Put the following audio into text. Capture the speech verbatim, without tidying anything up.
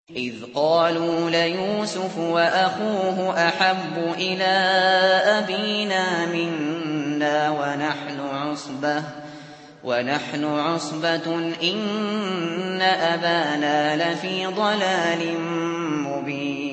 إذ قالوا ليوسف وأخوه أحب إلى أبينا منا ونحن عصبة ونحن عصبة إن أبانا لفي ضلال مبين